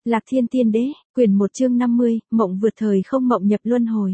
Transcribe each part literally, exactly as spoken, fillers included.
Lạc Thiên Tiên Đế, quyển một chương năm mươi, mộng vượt thời không mộng nhập luân hồi.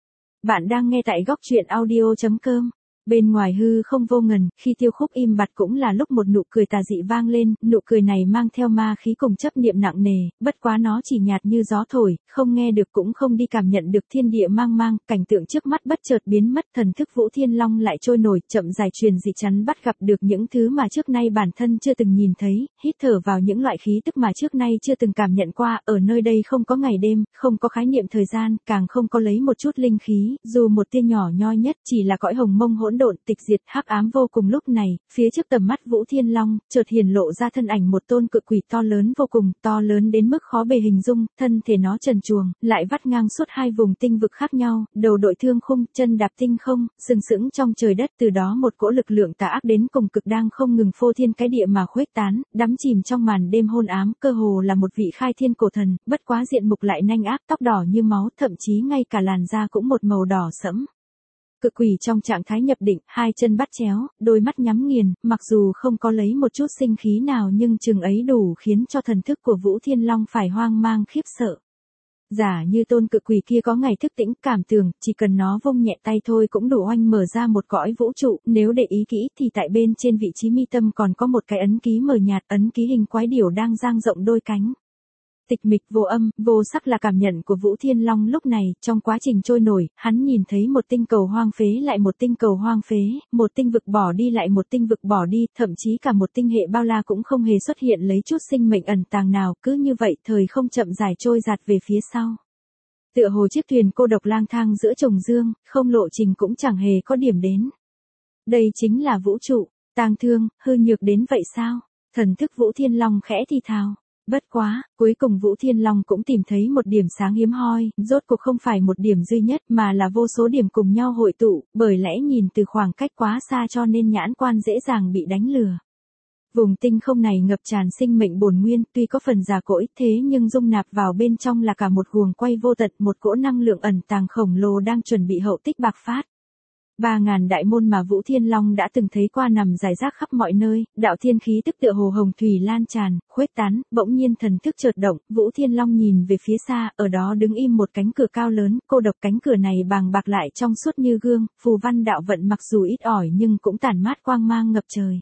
Bạn đang nghe tại góc truyện audio chấm com. Bên ngoài hư không vô ngần, khi Tiêu Khúc im bặt cũng là lúc một nụ cười tà dị vang lên, nụ cười này mang theo ma khí cùng chấp niệm nặng nề, bất quá nó chỉ nhạt như gió thổi, không nghe được cũng không đi cảm nhận được thiên địa mang mang, cảnh tượng trước mắt bất chợt biến mất, thần thức Vũ Thiên Long lại trôi nổi, chậm dài truyền dị chắn bắt gặp được những thứ mà trước nay bản thân chưa từng nhìn thấy, hít thở vào những loại khí tức mà trước nay chưa từng cảm nhận qua, ở nơi đây không có ngày đêm, không có khái niệm thời gian, càng không có lấy một chút linh khí, dù một tia nhỏ nhoi nhất, chỉ là cõi hồng mông hỗn độn tịch diệt hắc ám vô cùng. Lúc này, phía trước tầm mắt Vũ Thiên Long, chợt hiển lộ ra thân ảnh một tôn cự quỷ to lớn vô cùng, to lớn đến mức khó bề hình dung, thân thể nó trần truồng, lại vắt ngang suốt hai vùng tinh vực khác nhau, đầu đội thương khung, chân đạp tinh không, sừng sững trong trời đất, từ đó một cỗ lực lượng tà ác đến cùng cực đang không ngừng phô thiên cái địa mà khuếch tán, đắm chìm trong màn đêm hôn ám, cơ hồ là một vị khai thiên cổ thần, bất quá diện mục lại nanh ác, tóc đỏ như máu, thậm chí ngay cả làn da cũng một màu đỏ sẫm. Cự quỷ trong trạng thái nhập định, hai chân bắt chéo, đôi mắt nhắm nghiền, mặc dù không có lấy một chút sinh khí nào nhưng chừng ấy đủ khiến cho thần thức của Vũ Thiên Long phải hoang mang khiếp sợ. Giả như tôn cự quỷ kia có ngày thức tĩnh cảm tưởng, chỉ cần nó vung nhẹ tay thôi cũng đủ oanh mở ra một cõi vũ trụ, nếu để ý kỹ thì tại bên trên vị trí mi tâm còn có một cái ấn ký mờ nhạt, ấn ký hình quái điểu đang dang rộng đôi cánh. Tịch mịch vô âm, vô sắc là cảm nhận của Vũ Thiên Long lúc này, trong quá trình trôi nổi, hắn nhìn thấy một tinh cầu hoang phế lại một tinh cầu hoang phế, một tinh vực bỏ đi lại một tinh vực bỏ đi, thậm chí cả một tinh hệ bao la cũng không hề xuất hiện lấy chút sinh mệnh ẩn tàng nào, cứ như vậy thời không chậm rãi trôi giạt về phía sau. Tựa hồ chiếc thuyền cô độc lang thang giữa trùng dương, không lộ trình cũng chẳng hề có điểm đến. Đây chính là vũ trụ, tang thương, hư nhược đến vậy sao? Thần thức Vũ Thiên Long khẽ thì thào. Bất quá, cuối cùng Vũ Thiên Long cũng tìm thấy một điểm sáng hiếm hoi, rốt cuộc không phải một điểm duy nhất mà là vô số điểm cùng nhau hội tụ, bởi lẽ nhìn từ khoảng cách quá xa cho nên nhãn quan dễ dàng bị đánh lừa. Vùng tinh không này ngập tràn sinh mệnh bổn nguyên, tuy có phần già cỗi thế nhưng dung nạp vào bên trong là cả một guồng quay vô tận, một cỗ năng lượng ẩn tàng khổng lồ đang chuẩn bị hậu tích bạc phát. Ba ngàn đại môn mà Vũ Thiên Long đã từng thấy qua nằm rải rác khắp mọi nơi, đạo thiên khí tức tựa hồ hồng thủy lan tràn, khuếch tán, bỗng nhiên thần thức chợt động, Vũ Thiên Long nhìn về phía xa, ở đó đứng im một cánh cửa cao lớn, cô độc cánh cửa này bàng bạc lại trong suốt như gương, phù văn đạo vận mặc dù ít ỏi nhưng cũng tản mát quang mang ngập trời.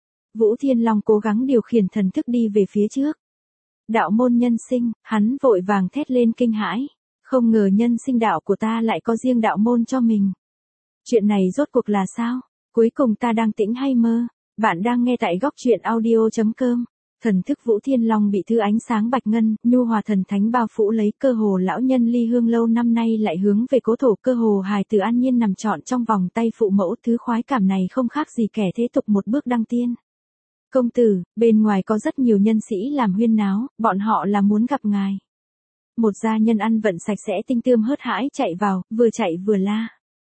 Vũ Thiên Long cố gắng điều khiển thần thức đi về phía trước. Đạo môn nhân sinh, hắn vội vàng thét lên kinh hãi, không ngờ nhân sinh đạo của ta lại có riêng đạo môn cho mình. Chuyện này rốt cuộc là sao? Cuối cùng ta đang tĩnh hay mơ? Bạn đang nghe tại góc truyện audio chấm com. Thần thức Vũ Thiên Long bị thứ ánh sáng bạch ngân, nhu hòa thần thánh bao phủ lấy, cơ hồ lão nhân ly hương lâu năm nay lại hướng về cố thổ, cơ hồ hài tử an nhiên nằm trọn trong vòng tay phụ mẫu, thứ khoái cảm này không khác gì kẻ thế tục một bước đăng tiên. Công tử, bên ngoài có rất nhiều nhân sĩ làm huyên náo, bọn họ là muốn gặp ngài. Một gia nhân ăn vận sạch sẽ tinh tươm hớt hãi chạy vào, vừa chạy vừa la.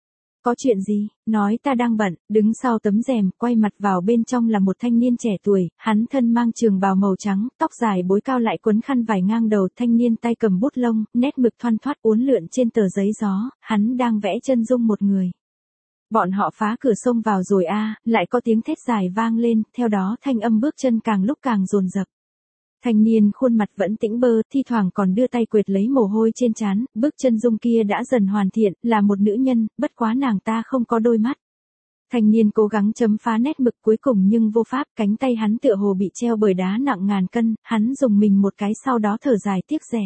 Có chuyện gì? Nói ta đang bận. Đứng sau tấm rèm, quay mặt vào bên trong là một thanh niên trẻ tuổi, hắn thân mang trường bào màu trắng, tóc dài bối cao lại quấn khăn vải ngang đầu, thanh niên tay cầm bút lông, nét mực thoăn thoắt uốn lượn trên tờ giấy gió, hắn đang vẽ chân dung một người. Bọn họ phá cửa sông vào rồi a, à, lại có tiếng thét dài vang lên, theo đó thanh âm bước chân càng lúc càng dồn dập. Thanh niên khuôn mặt vẫn tĩnh bơ, thi thoảng còn đưa tay quệt lấy mồ hôi trên trán, bước chân dung kia đã dần hoàn thiện, là một nữ nhân, bất quá nàng ta không có đôi mắt. Thanh niên cố gắng chấm phá nét mực cuối cùng nhưng vô pháp, cánh tay hắn tựa hồ bị treo bởi đá nặng ngàn cân, hắn dùng mình một cái sau đó thở dài tiếc rẻ.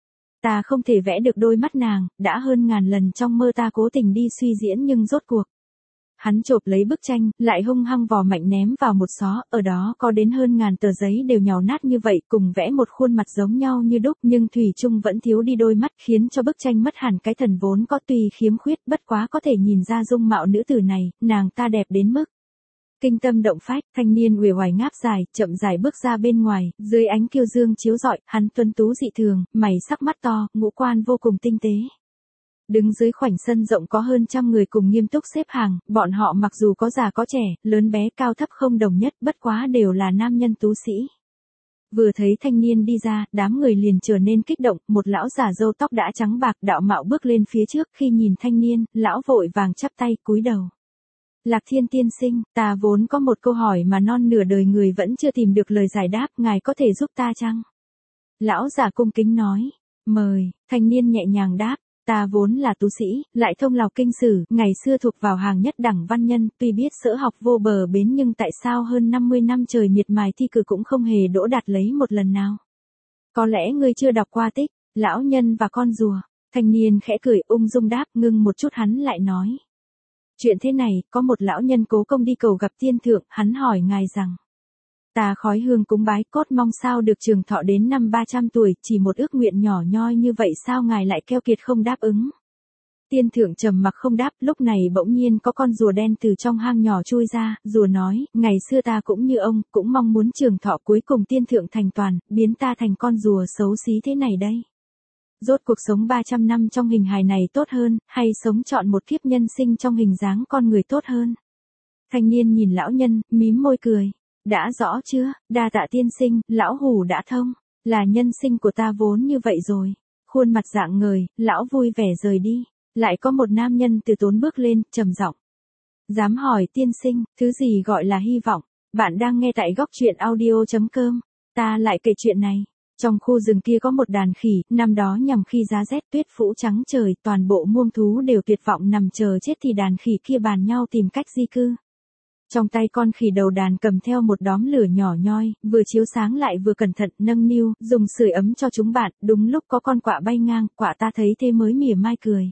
Ta không thể vẽ được đôi mắt nàng, đã hơn ngàn lần trong mơ ta cố tình đi suy diễn nhưng rốt cuộc. Hắn chộp lấy bức tranh, lại hung hăng vò mạnh ném vào một xó, ở đó có đến hơn ngàn tờ giấy đều nhàu nát như vậy, cùng vẽ một khuôn mặt giống nhau như đúc, nhưng thủy chung vẫn thiếu đi đôi mắt, khiến cho bức tranh mất hẳn cái thần vốn có, tuy khiếm khuyết, bất quá có thể nhìn ra dung mạo nữ tử này, nàng ta đẹp đến mức kinh tâm động phách. Thanh niên uể oải ngáp dài, chậm rãi bước ra bên ngoài, dưới ánh kiêu dương chiếu rọi, hắn tuấn tú dị thường, mày sắc mắt to, ngũ quan vô cùng tinh tế. Đứng dưới khoảnh sân rộng có hơn trăm người cùng nghiêm túc xếp hàng, bọn họ mặc dù có già có trẻ, lớn bé cao thấp không đồng nhất, bất quá đều là nam nhân tú sĩ. Vừa thấy thanh niên đi ra, đám người liền trở nên kích động, một lão già râu tóc đã trắng bạc đạo mạo bước lên phía trước, khi nhìn thanh niên, lão vội vàng chắp tay cúi đầu. Lạc Thiên tiên sinh, ta vốn có một câu hỏi mà non nửa đời người vẫn chưa tìm được lời giải đáp, ngài có thể giúp ta chăng? Lão già cung kính nói, mời, thanh niên nhẹ nhàng đáp, ta vốn là tu sĩ, lại thông lọc kinh sử, ngày xưa thuộc vào hàng nhất đẳng văn nhân, tuy biết sở học vô bờ bến nhưng tại sao hơn năm mươi năm trời miệt mài thi cử cũng không hề đỗ đạt lấy một lần nào. Có lẽ ngươi chưa đọc qua tích, lão nhân và con rùa. Thanh niên khẽ cười ung dung đáp, ngưng một chút hắn lại nói. Chuyện thế này, có một lão nhân cố công đi cầu gặp tiên thượng, hắn hỏi ngài rằng. Ta khói hương cúng bái cốt mong sao được trường thọ đến năm ba trăm tuổi, chỉ một ước nguyện nhỏ nhoi như vậy sao ngài lại keo kiệt không đáp ứng. Tiên thượng trầm mặc không đáp, lúc này bỗng nhiên có con rùa đen từ trong hang nhỏ chui ra, rùa nói, ngày xưa ta cũng như ông, cũng mong muốn trường thọ cuối cùng tiên thượng thành toàn, biến ta thành con rùa xấu xí thế này đây. Rốt cuộc sống ba trăm năm trong hình hài này tốt hơn, hay sống chọn một kiếp nhân sinh trong hình dáng con người tốt hơn? Thanh niên nhìn lão nhân, mím môi cười. Đã rõ chưa, đa tạ tiên sinh, lão hủ đã thông, là nhân sinh của ta vốn như vậy rồi. Khuôn mặt rạng ngời, lão vui vẻ rời đi. Lại có một nam nhân từ tốn bước lên, trầm giọng. Dám hỏi tiên sinh, thứ gì gọi là hy vọng? Bạn đang nghe tại góc truyện audio chấm com. Ta lại kể chuyện này. Trong khu rừng kia có một đàn khỉ, năm đó nhằm khi giá rét tuyết phủ trắng trời, toàn bộ muông thú đều tuyệt vọng nằm chờ chết thì đàn khỉ kia bàn nhau tìm cách di cư. Trong tay con khỉ đầu đàn cầm theo một đóm lửa nhỏ nhoi, vừa chiếu sáng lại vừa cẩn thận nâng niu, dùng sưởi ấm cho chúng bạn, đúng lúc có con quạ bay ngang, quạ ta thấy thế mới mỉa mai cười.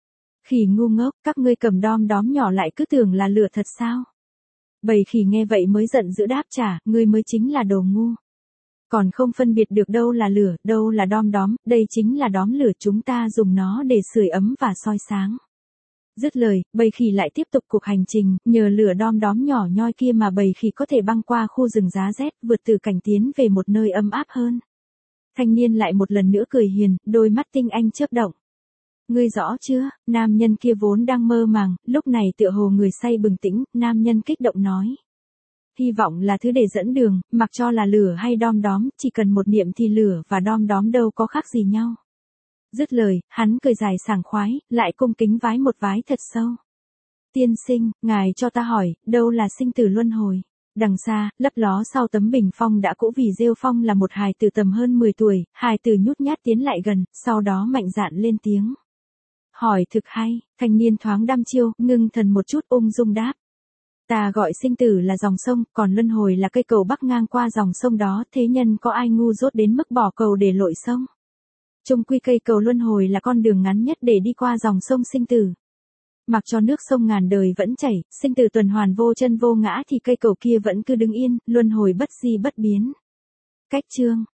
Khỉ ngu ngốc, các ngươi cầm đom đóm nhỏ lại cứ tưởng là lửa thật sao? Bầy khỉ nghe vậy mới giận dữ đáp trả, ngươi mới chính là đồ ngu. Còn không phân biệt được đâu là lửa, đâu là đom đóm, đây chính là đóm lửa chúng ta dùng nó để sưởi ấm và soi sáng. Dứt lời, bầy khỉ lại tiếp tục cuộc hành trình, nhờ lửa đom đóm nhỏ nhoi kia mà bầy khỉ có thể băng qua khu rừng giá rét, vượt từ cảnh tiến về một nơi ấm áp hơn. Thanh niên lại một lần nữa cười hiền, đôi mắt tinh anh chớp động. Ngươi rõ chưa, nam nhân kia vốn đang mơ màng, lúc này tựa hồ người say bừng tỉnh, nam nhân kích động nói. Hy vọng là thứ để dẫn đường, mặc cho là lửa hay đom đóm, chỉ cần một niệm thì lửa và đom đóm đâu có khác gì nhau. Dứt lời, hắn cười dài sảng khoái, lại cung kính vái một vái thật sâu. Tiên sinh, ngài cho ta hỏi, đâu là sinh tử luân hồi? Đằng xa, lấp ló sau tấm bình phong đã cũ vì rêu phong là một hài tử tầm hơn mười tuổi, hài tử nhút nhát tiến lại gần, sau đó mạnh dạn lên tiếng. Hỏi thực hay, thanh niên thoáng đăm chiêu, ngưng thần một chút ung dung đáp. Ta gọi sinh tử là dòng sông, còn luân hồi là cây cầu bắc ngang qua dòng sông đó, thế nhân có ai ngu dốt đến mức bỏ cầu để lội sông? Chung quy cây cầu luân hồi là con đường ngắn nhất để đi qua dòng sông sinh tử. Mặc cho nước sông ngàn đời vẫn chảy, sinh tử tuần hoàn vô chân vô ngã thì cây cầu kia vẫn cứ đứng yên, luân hồi bất di bất biến. Cách chương